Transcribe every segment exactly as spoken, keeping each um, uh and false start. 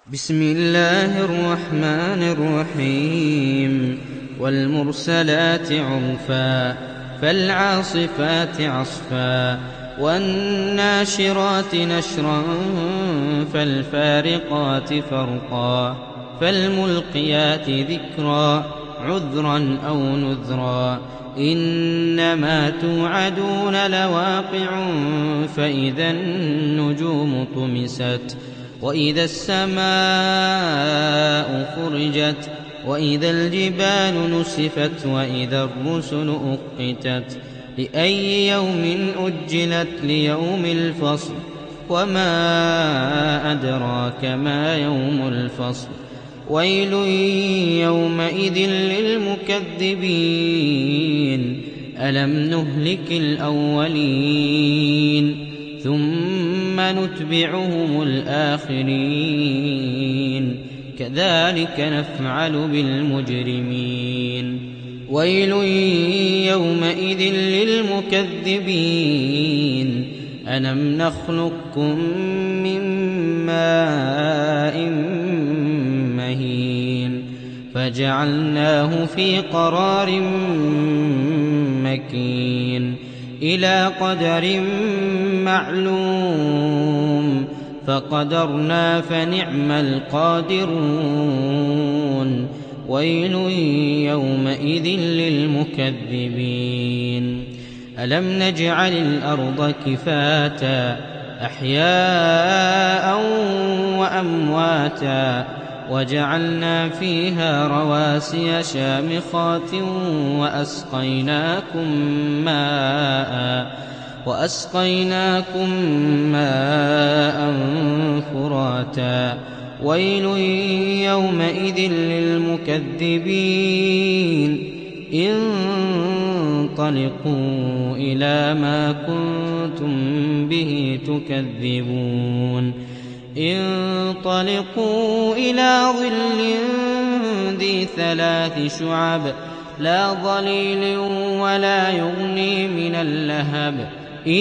بسم الله الرحمن الرحيم والمرسلات عرفا فالعاصفات عصفا والناشرات نشرا فالفارقات فرقا فالملقيات ذكرا عذرا أو نذرا إنما توعدون لواقع فإذا النجوم طمست وإذا السماء فرجت وإذا الجبال نسفت وإذا الرسل أقتت لأي يوم أجلت ليوم الفصل وما أدراك ما يوم الفصل ويل يومئذ للمكذبين ألم نهلك الأولين ثم نتبعهم الآخرين كذلك نفعل بالمجرمين ويل يومئذ للمكذبين ألم نخلقكم من ماء مهين فجعلناه في قرار مكين إلى قدر معلوم فقدرنا فنعم القادرون ويل يومئذ للمكذبين ألم نجعل الأرض كفاتا أحياء وأمواتا وجعلنا فيها رواسي شامخات وأسقيناكم ماء وأسقيناكم ماء فراتا ويل يومئذ للمكذبين انطلقوا إلى ما كنتم به تكذبون انطلقوا إلى ظل ذي ثلاث شعب لا ظليل ولا يغني من اللهب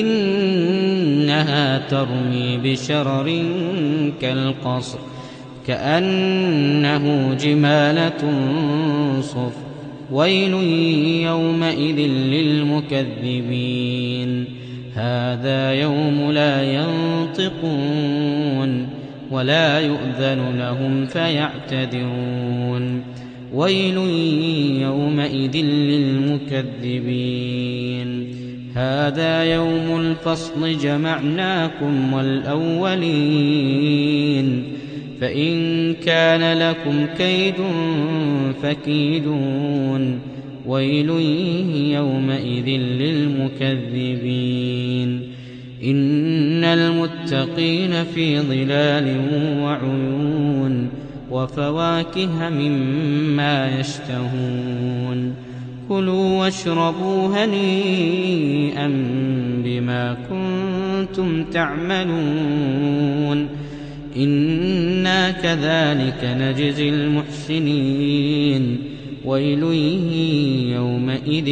إنها ترمي بشرر كالقصر كأنه جمالة صفر ويل يومئذ للمكذبين هذا يوم لا ينطقون ولا يؤذن لهم فيعتذرون ويل يومئذ للمكذبين هذا يوم الفصل جمعناكم والأولين فإن كان لكم كيد فكيدون ويل يومئذ للمكذبين إن المتقين في ظلال وعيون وفواكه مما يشتهون كلوا واشربوا هنيئا بما كنتم تعملون إنا كذلك نجزي المحسنين ويل يومئذ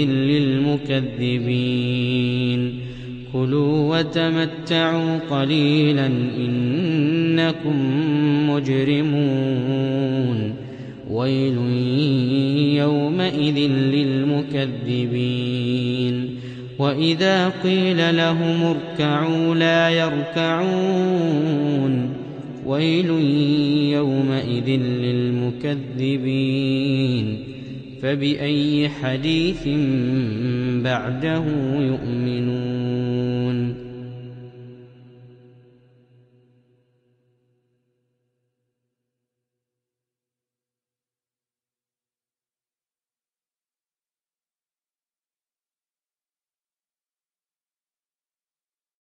للمكذبين كلوا وتمتعوا قليلا إنكم مجرمون ويل يومئذ للمكذبين وإذا قيل لهم اركعوا لا يركعون ويل يومئذ للمكذبين فبأي حديث بعده يؤمنون